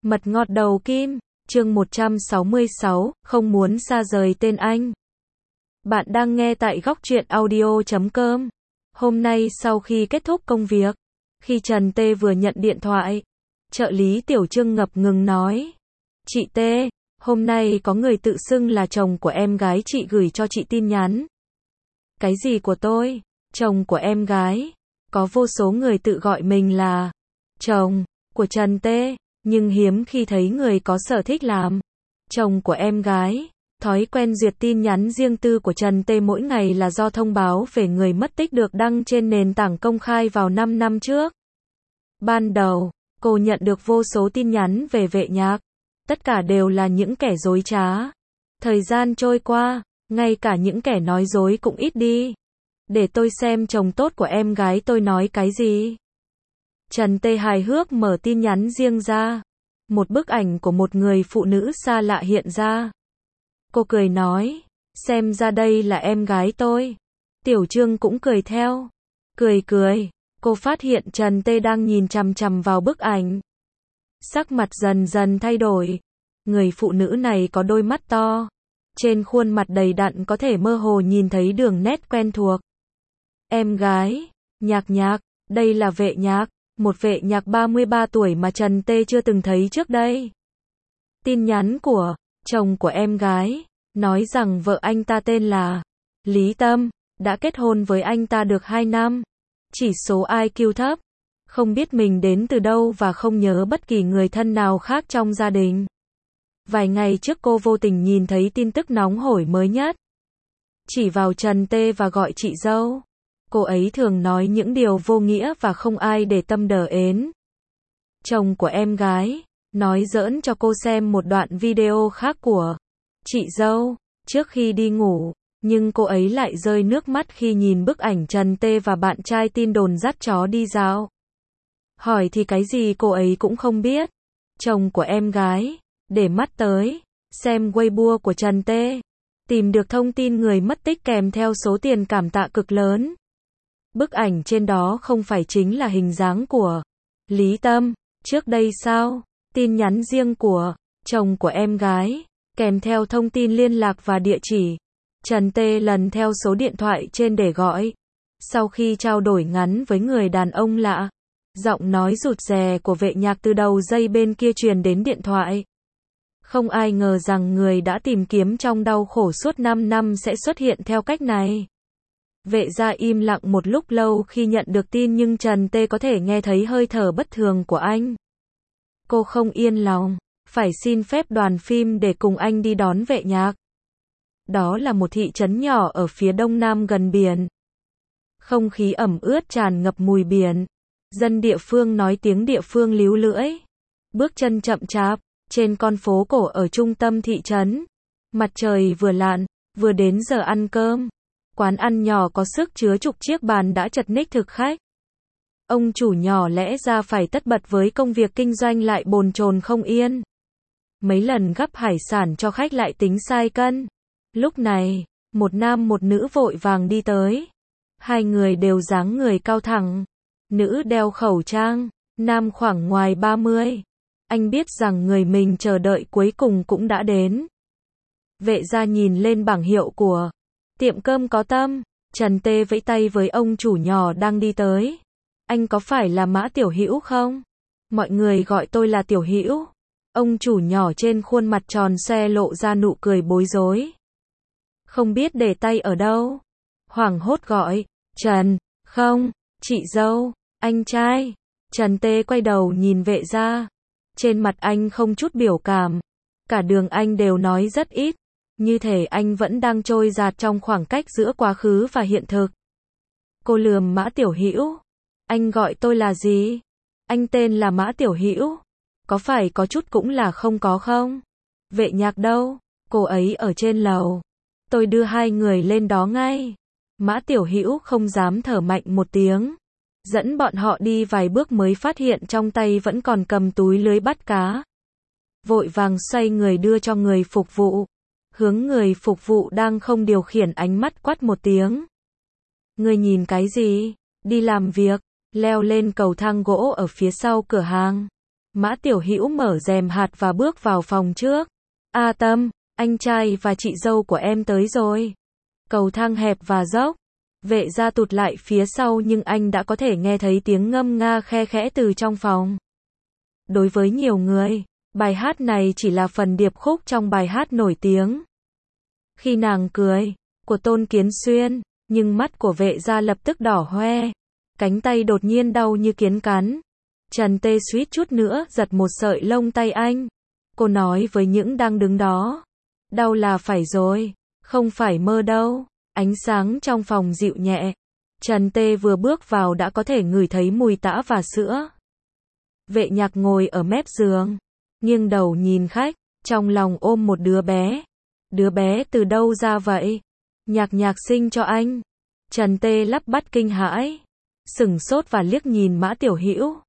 Mật ngọt đầu kim, chương 166, không muốn xa rời tên anh. Bạn đang nghe tại Góc Truyện Audio.com. Hôm nay sau khi kết thúc công việc, khi Trần Tê vừa nhận điện thoại, trợ lý Tiểu Trương ngập ngừng nói: "Chị Tê, hôm nay có người tự xưng là chồng của em gái chị gửi cho chị tin nhắn." "Cái gì của tôi? Chồng của em gái?" Có vô số người tự gọi mình là chồng của Trần Tê, nhưng hiếm khi thấy người có sở thích làm chồng của em gái. Thói quen duyệt tin nhắn riêng tư của Trần Tê mỗi ngày là do thông báo về người mất tích được đăng trên nền tảng công khai vào 5 năm trước. Ban đầu, cô nhận được vô số tin nhắn về Vệ Nhạc. Tất cả đều là những kẻ dối trá. Thời gian trôi qua, ngay cả những kẻ nói dối cũng ít đi. Để tôi xem chồng tốt của em gái tôi nói cái gì. Trần Tê hài hước mở tin nhắn riêng ra. Một bức ảnh của một người phụ nữ xa lạ hiện ra. Cô cười nói, xem ra đây là em gái tôi. Tiểu Trương cũng cười theo. Cười, cô phát hiện Trần Tê đang nhìn chằm chằm vào bức ảnh. Sắc mặt dần dần thay đổi. Người phụ nữ này có đôi mắt to. Trên khuôn mặt đầy đặn có thể mơ hồ nhìn thấy đường nét quen thuộc. Em gái, Nhạc, đây là Vệ Nhạc, một Vệ Nhạc 33 tuổi mà Trần Tê chưa từng thấy trước đây. Tin nhắn của chồng của em gái, nói rằng vợ anh ta tên là Lý Tâm, đã kết hôn với anh ta được 2 năm. Chỉ số IQ thấp, không biết mình đến từ đâu và không nhớ bất kỳ người thân nào khác trong gia đình. Vài ngày trước cô vô tình nhìn thấy tin tức nóng hổi mới nhất. Chỉ vào Trần Tê và gọi chị dâu. Cô ấy thường nói những điều vô nghĩa và không ai để tâm đờ ến. Chồng của em gái nói giỡn cho cô xem một đoạn video khác của chị dâu trước khi đi ngủ, nhưng cô ấy lại rơi nước mắt khi nhìn bức ảnh Trần Tê và bạn trai tin đồn dắt chó đi dạo. Hỏi thì cái gì cô ấy cũng không biết. Chồng của em gái để mắt tới xem Weibo của Trần Tê, tìm được thông tin người mất tích kèm theo số tiền cảm tạ cực lớn. Bức ảnh trên đó không phải chính là hình dáng của Lý Tâm trước đây sao? Tin nhắn riêng của chồng của em gái, kèm theo thông tin liên lạc và địa chỉ. Trần Tê lần theo số điện thoại trên để gọi. Sau khi trao đổi ngắn với người đàn ông lạ, giọng nói rụt rè của Vệ Nhạc từ đầu dây bên kia truyền đến điện thoại. Không ai ngờ rằng người đã tìm kiếm trong đau khổ suốt 5 năm sẽ xuất hiện theo cách này. Vệ gia im lặng một lúc lâu khi nhận được tin, nhưng Trần Tê có thể nghe thấy hơi thở bất thường của anh. Cô không yên lòng, phải xin phép đoàn phim để cùng anh đi đón Vệ Nhạc. Đó là một thị trấn nhỏ ở phía đông nam gần biển. Không khí ẩm ướt tràn ngập mùi biển. Dân địa phương nói tiếng địa phương líu lưỡi. Bước chân chậm chạp, trên con phố cổ ở trung tâm thị trấn. Mặt trời vừa lặn, vừa đến giờ ăn cơm. Quán ăn nhỏ có sức chứa chục chiếc bàn đã chật ních thực khách. Ông chủ nhỏ lẽ ra phải tất bật với công việc kinh doanh lại bồn chồn không yên. Mấy lần gắp hải sản cho khách lại tính sai cân. Lúc này, một nam một nữ vội vàng đi tới. Hai người đều dáng người cao thẳng. Nữ đeo khẩu trang, nam khoảng ngoài 30. Anh biết rằng người mình chờ đợi cuối cùng cũng đã đến. Vệ gia nhìn lên bảng hiệu của tiệm cơm có tâm. Trần Tê vẫy tay với ông chủ nhỏ đang đi tới. Anh có phải là Mã Tiểu Hữu không? Mọi người gọi tôi là Tiểu Hữu. Ông chủ nhỏ trên khuôn mặt tròn xoe lộ ra nụ cười bối rối. Không biết để tay ở đâu. Hoảng hốt gọi, Trần, không, chị dâu, anh trai. Trần Tê quay đầu nhìn Vệ gia. Trên mặt anh không chút biểu cảm. Cả đường anh đều nói rất ít. Như thể anh vẫn đang trôi dạt trong khoảng cách giữa quá khứ và hiện thực. Cô lườm Mã Tiểu Hữu. Anh gọi tôi là gì? Anh tên là Mã Tiểu Hữu. Có phải có chút cũng là không có không? Vệ Nhạc đâu? Cô ấy ở trên lầu. Tôi đưa hai người lên đó ngay. Mã Tiểu Hữu không dám thở mạnh một tiếng. Dẫn bọn họ đi vài bước mới phát hiện trong tay vẫn còn cầm túi lưới bắt cá. Vội vàng xoay người đưa cho người phục vụ. Hướng người phục vụ đang không điều khiển ánh mắt quát một tiếng. Ngươi nhìn cái gì? Đi làm việc. Leo lên cầu thang gỗ ở phía sau cửa hàng. Mã Tiểu Hữu mở rèm hạt và bước vào phòng trước. A Tâm, anh trai và chị dâu của em tới rồi. Cầu thang hẹp và dốc. Vệ gia tụt lại phía sau nhưng anh đã có thể nghe thấy tiếng ngâm nga khe khẽ từ trong phòng. Đối với nhiều người, bài hát này chỉ là phần điệp khúc trong bài hát nổi tiếng. Khi nàng cười, của Tôn Kiến Xuyên, nhưng mắt của vệ gia lập tức đỏ hoe. Cánh tay đột nhiên đau như kiến cắn. Trần Tê suýt chút nữa giật một sợi lông tay anh. Cô nói với những đang đứng đó. Đau là phải rồi, không phải mơ đâu. Ánh sáng trong phòng dịu nhẹ. Trần Tê vừa bước vào đã có thể ngửi thấy mùi tã và sữa. Vệ Nhạc ngồi ở mép giường, nghiêng đầu nhìn khách, trong lòng ôm một đứa bé. Đứa bé từ đâu ra vậy? Nhạc sinh cho anh. Trần Tê lắp bắp kinh hãi, sửng sốt và liếc nhìn Mã Tiểu Hữu.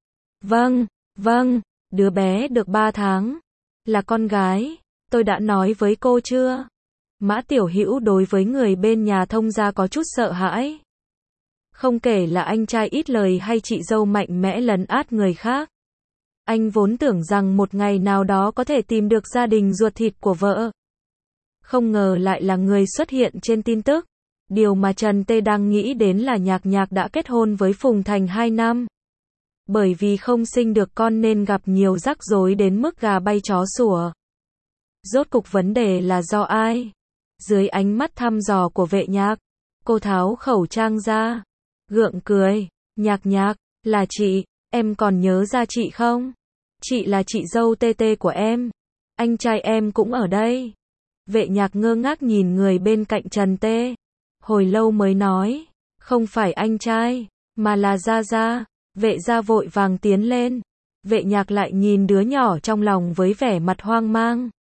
Vâng, đứa bé được 3 tháng. Là con gái, tôi đã nói với cô chưa? Mã Tiểu Hữu đối với người bên nhà thông gia có chút sợ hãi. Không kể là anh trai ít lời hay chị dâu mạnh mẽ lấn át người khác. Anh vốn tưởng rằng một ngày nào đó có thể tìm được gia đình ruột thịt của vợ. Không ngờ lại là người xuất hiện trên tin tức. Điều mà Trần Tê đang nghĩ đến là Nhạc đã kết hôn với Phùng Thành 2 năm. Bởi vì không sinh được con nên gặp nhiều rắc rối đến mức gà bay chó sủa. Rốt cục vấn đề là do ai? Dưới ánh mắt thăm dò của Vệ Nhạc, cô tháo khẩu trang ra, gượng cười. Nhạc, là chị, em còn nhớ ra chị không? Chị là chị dâu tê tê của em. Anh trai em cũng ở đây. Vệ Nhạc ngơ ngác nhìn người bên cạnh Trần Tê. Hồi lâu mới nói, không phải anh trai, mà là Gia. Vệ gia vội vàng tiến lên. Vệ Nhạc lại nhìn đứa nhỏ trong lòng với vẻ mặt hoang mang.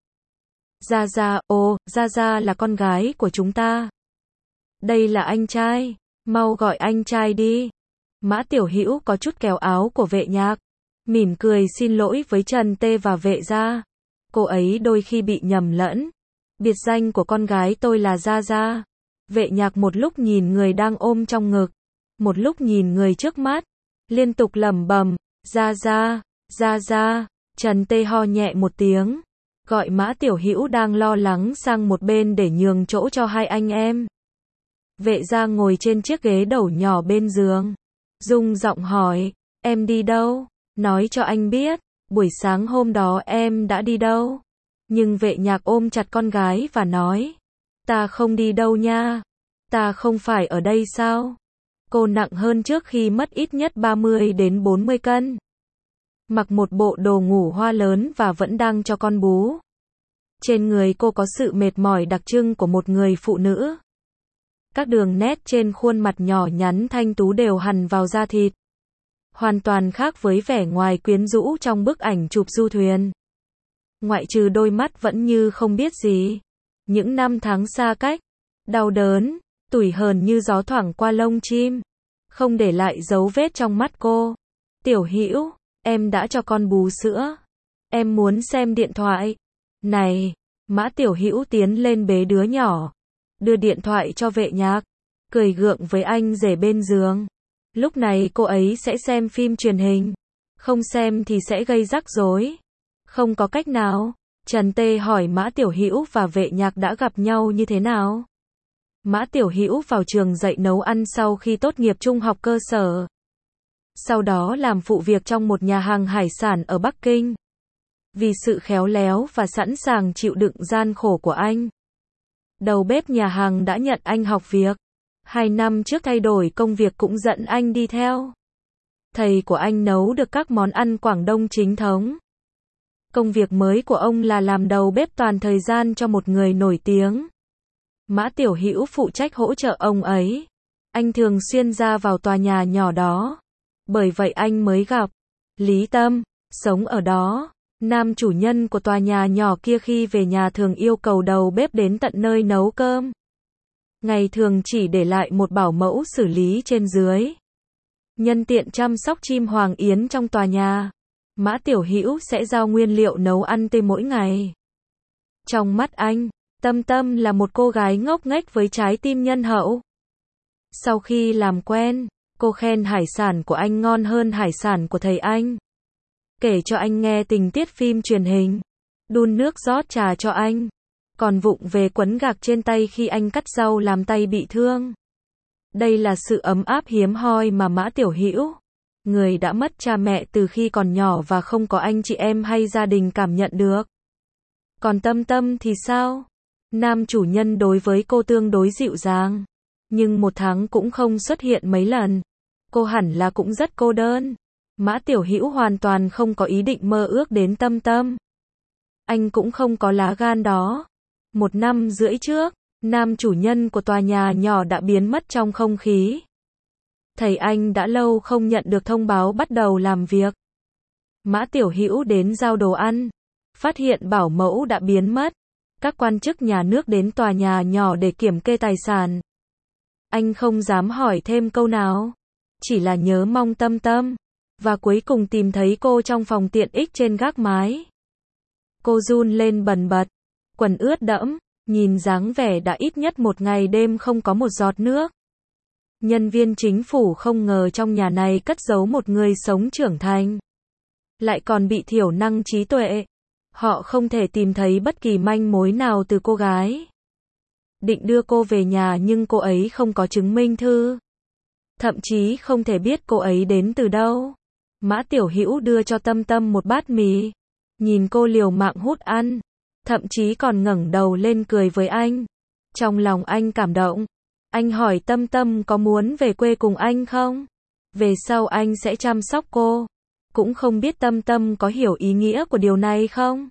Gia là con gái của chúng ta. Đây là anh trai, mau gọi anh trai đi. Mã Tiểu Hữu có chút kéo áo của Vệ Nhạc, mỉm cười xin lỗi với Trần Tê và Vệ gia. Cô ấy đôi khi bị nhầm lẫn. Biệt danh của con gái tôi là Gia. Vệ Nhạc một lúc nhìn người đang ôm trong ngực, một lúc nhìn người trước mắt, liên tục lẩm bẩm, Gia. Trần Tê ho nhẹ một tiếng, gọi Mã Tiểu Hữu đang lo lắng sang một bên để nhường chỗ cho hai anh em. Vệ gia ngồi trên chiếc ghế đầu nhỏ bên giường, rung giọng hỏi, em đi đâu? Nói cho anh biết, buổi sáng hôm đó em đã đi đâu? Nhưng Vệ Nhạc ôm chặt con gái và nói, ta không đi đâu nha. Ta không phải ở đây sao? Cô nặng hơn trước khi mất ít nhất 30 đến 40 cân. Mặc một bộ đồ ngủ hoa lớn và vẫn đang cho con bú. Trên người cô có sự mệt mỏi đặc trưng của một người phụ nữ. Các đường nét trên khuôn mặt nhỏ nhắn thanh tú đều hằn vào da thịt. Hoàn toàn khác với vẻ ngoài quyến rũ trong bức ảnh chụp du thuyền. Ngoại trừ đôi mắt vẫn như không biết gì. Những năm tháng xa cách, đau đớn, tủi hờn như gió thoảng qua lông chim, không để lại dấu vết trong mắt cô. Tiểu Hữu, em đã cho con bú sữa. Em muốn xem điện thoại. Này, Mã Tiểu Hữu tiến lên bế đứa nhỏ, đưa điện thoại cho Vệ Nhạc, cười gượng với anh rể bên giường. Lúc này cô ấy sẽ xem phim truyền hình, không xem thì sẽ gây rắc rối. Không có cách nào. Trần Tê hỏi Mã Tiểu Hữu và Vệ Nhạc đã gặp nhau như thế nào. Mã Tiểu Hữu vào trường dạy nấu ăn sau khi tốt nghiệp trung học cơ sở. Sau đó làm phụ việc trong một nhà hàng hải sản ở Bắc Kinh. Vì sự khéo léo và sẵn sàng chịu đựng gian khổ của anh, đầu bếp nhà hàng đã nhận anh học việc. 2 năm trước thay đổi công việc cũng dẫn anh đi theo. Thầy của anh nấu được các món ăn Quảng Đông chính thống. Công việc mới của ông là làm đầu bếp toàn thời gian cho một người nổi tiếng. Mã Tiểu Hữu phụ trách hỗ trợ ông ấy. Anh thường xuyên ra vào tòa nhà nhỏ đó. Bởi vậy anh mới gặp Lý Tâm, sống ở đó. Nam chủ nhân của tòa nhà nhỏ kia khi về nhà thường yêu cầu đầu bếp đến tận nơi nấu cơm. Ngày thường chỉ để lại một bảo mẫu xử lý trên dưới. Nhân tiện chăm sóc chim hoàng yến trong tòa nhà, Mã Tiểu Hữu sẽ giao nguyên liệu nấu ăn tươi mỗi ngày. Trong mắt anh, Tâm là một cô gái ngốc nghếch với trái tim nhân hậu. Sau khi làm quen, cô khen hải sản của anh ngon hơn hải sản của thầy anh. kể cho anh nghe tình tiết phim truyền hình, đun nước rót trà cho anh, còn vụng về quấn gạc trên tay khi anh cắt rau làm tay bị thương. Đây là sự ấm áp hiếm hoi mà Mã Tiểu Hữu, người đã mất cha mẹ từ khi còn nhỏ và không có anh chị em hay gia đình cảm nhận được. Còn Tâm Tâm thì sao? Nam chủ nhân đối với cô tương đối dịu dàng, nhưng một tháng cũng không xuất hiện mấy lần. Cô hẳn là cũng rất cô đơn. Mã Tiểu Hữu hoàn toàn không có ý định mơ ước đến Tâm Tâm. Anh cũng không có lá gan đó. 1 năm rưỡi trước, nam chủ nhân của tòa nhà nhỏ đã biến mất trong không khí. Thầy anh đã lâu không nhận được thông báo bắt đầu làm việc. Mã Tiểu Hữu đến giao đồ ăn, phát hiện bảo mẫu đã biến mất. Các quan chức nhà nước đến tòa nhà nhỏ để kiểm kê tài sản. Anh không dám hỏi thêm câu nào, chỉ là nhớ mong Tâm Tâm, và cuối cùng tìm thấy cô trong phòng tiện ích trên gác mái. Cô run lên bần bật, quần ướt đẫm, nhìn dáng vẻ đã ít nhất 1 ngày đêm không có một giọt nước. Nhân viên chính phủ không ngờ trong nhà này cất giấu một người sống trưởng thành, lại còn bị thiểu năng trí tuệ. Họ không thể tìm thấy bất kỳ manh mối nào từ cô gái. Định đưa cô về nhà nhưng cô ấy không có chứng minh thư. Thậm chí không thể biết cô ấy đến từ đâu. Mã Tiểu Hữu đưa cho Tâm Tâm một bát mì, nhìn cô liều mạng hút ăn, thậm chí còn ngẩng đầu lên cười với anh. Trong lòng anh cảm động. Anh hỏi Tâm Tâm có muốn về quê cùng anh không? Về sau anh sẽ chăm sóc cô. Cũng không biết Tâm Tâm có hiểu ý nghĩa của điều này không?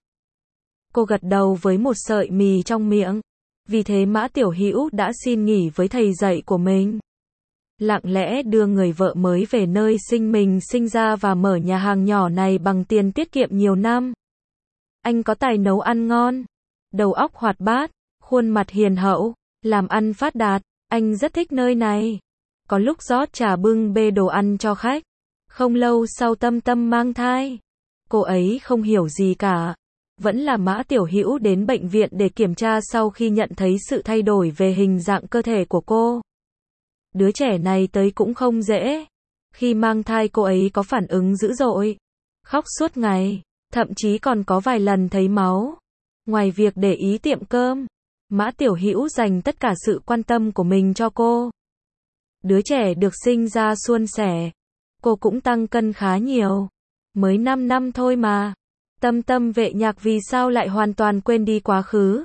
Cô gật đầu với một sợi mì trong miệng. Vì thế Mã Tiểu Hữu đã xin nghỉ với thầy dạy của mình, lặng lẽ đưa người vợ mới về nơi mình sinh ra và mở nhà hàng nhỏ này bằng tiền tiết kiệm nhiều năm. Anh có tài nấu ăn ngon, đầu óc hoạt bát, khuôn mặt hiền hậu, làm ăn phát đạt. Anh rất thích nơi này. Có lúc rót trà bưng bê đồ ăn cho khách. Không lâu sau Tâm Tâm mang thai. Cô ấy không hiểu gì cả. Vẫn là Mã Tiểu Hữu đến bệnh viện để kiểm tra sau khi nhận thấy sự thay đổi về hình dạng cơ thể của cô. Đứa trẻ này tới cũng không dễ. Khi mang thai cô ấy có phản ứng dữ dội, khóc suốt ngày, thậm chí còn có vài lần thấy máu. Ngoài việc để ý tiệm cơm, Mã Tiểu Hữu dành tất cả sự quan tâm của mình cho cô. Đứa trẻ được sinh ra suôn sẻ. Cô cũng tăng cân khá nhiều. Mới 5 năm thôi mà. Tâm Tâm Vệ Nhạc vì sao lại hoàn toàn quên đi quá khứ?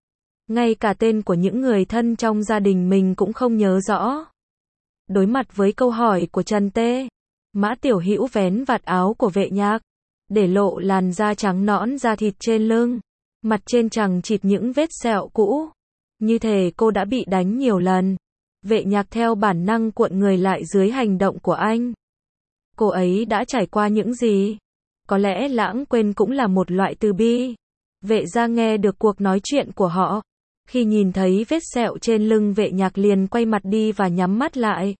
Ngay cả tên của những người thân trong gia đình mình cũng không nhớ rõ. Đối mặt với câu hỏi của Trần Tê, Mã Tiểu Hữu vén vạt áo của Vệ Nhạc, để lộ làn da trắng nõn da thịt trên lưng, mặt trên chằng chịt những vết sẹo cũ. Như thể cô đã bị đánh nhiều lần. Vệ Nhạc theo bản năng cuộn người lại dưới hành động của anh. Cô ấy đã trải qua những gì? Có lẽ lãng quên cũng là một loại từ bi. Vệ gia nghe được cuộc nói chuyện của họ. Khi nhìn thấy vết sẹo trên lưng Vệ Nhạc liền quay mặt đi và nhắm mắt lại.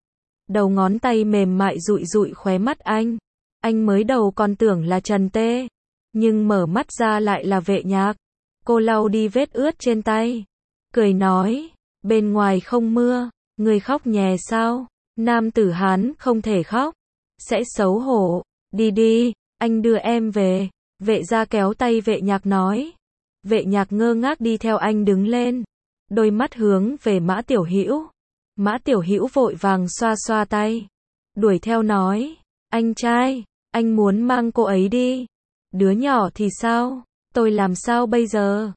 Đầu ngón tay mềm mại dụi dụi khóe mắt anh. Anh mới đầu còn tưởng là Trần Tê, nhưng mở mắt ra lại là Vệ Nhạc. Cô lau đi vết ướt trên tay, cười nói, bên ngoài không mưa, người khóc nhè sao? Nam tử Hán không thể khóc, sẽ xấu hổ. Đi đi, anh đưa em về. Vệ gia kéo tay Vệ Nhạc nói. Vệ Nhạc ngơ ngác đi theo anh đứng lên, đôi mắt hướng về Mã Tiểu Hữu. Mã Tiểu Hữu vội vàng xoa xoa tay, đuổi theo nói, anh trai, anh muốn mang cô ấy đi. Đứa nhỏ thì sao? Tôi làm sao bây giờ?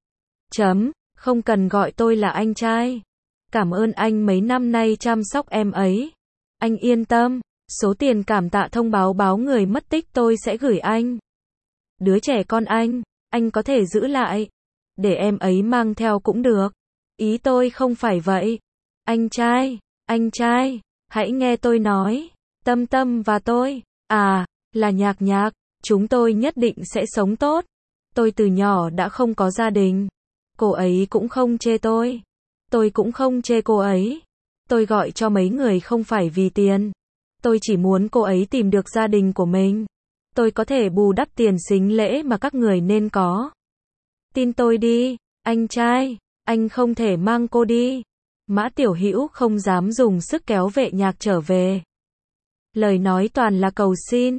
Không cần gọi tôi là anh trai. Cảm ơn anh mấy năm nay chăm sóc em ấy. Anh yên tâm, số tiền cảm tạ thông báo người mất tích tôi sẽ gửi anh. Đứa trẻ con anh có thể giữ lại. Để em ấy mang theo cũng được. Ý tôi không phải vậy. Anh trai, hãy nghe tôi nói. Tâm Tâm và tôi, là Nhạc, chúng tôi nhất định sẽ sống tốt. Tôi từ nhỏ đã không có gia đình. Cô ấy cũng không chê tôi cũng không chê cô ấy. Tôi gọi cho mấy người không phải vì tiền. Tôi chỉ muốn cô ấy tìm được gia đình của mình. Tôi có thể bù đắp tiền sính lễ mà các người nên có. Tin tôi đi, anh trai, anh không thể mang cô đi. Mã Tiểu Hữu không dám dùng sức kéo Vệ Nhạc trở về. Lời nói toàn là cầu xin.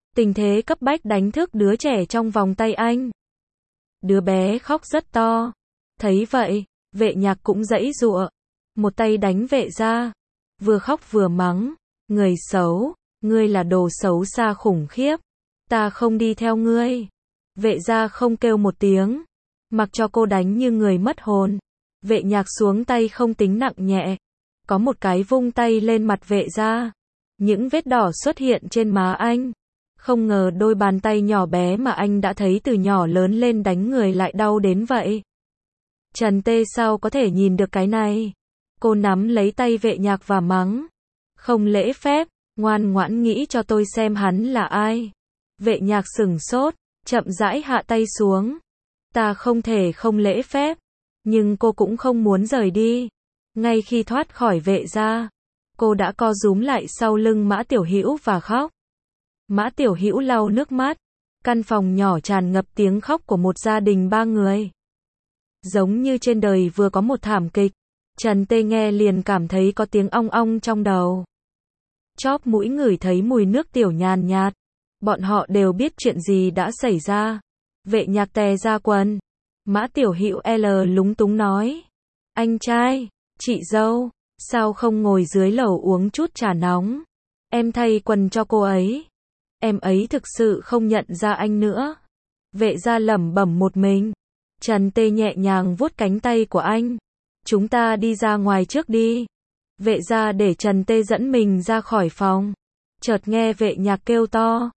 Tình thế cấp bách đánh thức đứa trẻ trong vòng tay anh. Đứa bé khóc rất to. Thấy vậy, Vệ Nhạc cũng giãy giụa, một tay đánh Vệ Gia, vừa khóc vừa mắng, người xấu, ngươi là đồ xấu xa khủng khiếp, ta không đi theo ngươi. Vệ Gia không kêu một tiếng, mặc cho cô đánh như người mất hồn. Vệ Nhạc xuống tay không tính nặng nhẹ, có một cái vung tay lên mặt Vệ Gia, những vết đỏ xuất hiện trên má anh. Không ngờ đôi bàn tay nhỏ bé mà anh đã thấy từ nhỏ lớn lên đánh người lại đau đến vậy. Trần Tê sao có thể nhìn được cái này? Cô nắm lấy tay Vệ Nhạc và mắng. Không lễ phép, ngoan ngoãn nghĩ cho tôi xem hắn là ai. Vệ Nhạc sửng sốt, chậm rãi hạ tay xuống. Ta không thể không lễ phép, nhưng cô cũng không muốn rời đi. Ngay khi thoát khỏi Vệ Gia, cô đã co rúm lại sau lưng Mã Tiểu Hữu và khóc. Mã Tiểu Hữu lau nước mắt, căn phòng nhỏ tràn ngập tiếng khóc của một gia đình 3 người. Giống như trên đời vừa có một thảm kịch, Trần Tê nghe liền cảm thấy có tiếng ong ong trong đầu. Chóp mũi ngửi thấy mùi nước tiểu nhàn nhạt, bọn họ đều biết chuyện gì đã xảy ra. Vệ Nhạc tè ra quần. Mã Tiểu Hữu lúng túng nói. Anh trai, chị dâu, sao không ngồi dưới lầu uống chút trà nóng? Em thay quần cho cô ấy. Em ấy thực sự không nhận ra anh nữa. Vệ Gia lẩm bẩm một mình. Trần Tê nhẹ nhàng vuốt cánh tay của anh. Chúng ta đi ra ngoài trước đi. Vệ Gia để Trần Tê dẫn mình ra khỏi phòng. Chợt nghe Vệ Nhạc kêu to.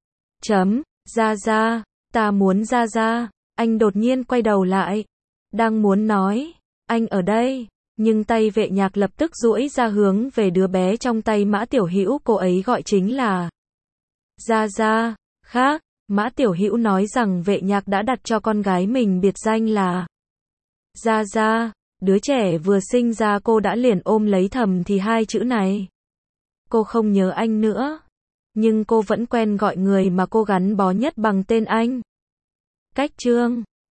Gia Gia, ta muốn Gia Gia. Anh đột nhiên quay đầu lại. Đang muốn nói, anh ở đây. Nhưng tay Vệ Nhạc lập tức duỗi ra hướng về đứa bé trong tay Mã Tiểu Hữu, cô ấy gọi chính là Gia Gia. Khác, Mã Tiểu Hữu nói rằng Vệ Nhạc đã đặt cho con gái mình biệt danh là Gia Gia. Đứa trẻ vừa sinh ra cô đã liền ôm lấy thầm thì hai chữ này. Cô không nhớ anh nữa, nhưng cô vẫn quen gọi người mà cô gắn bó nhất bằng tên anh. Cách chương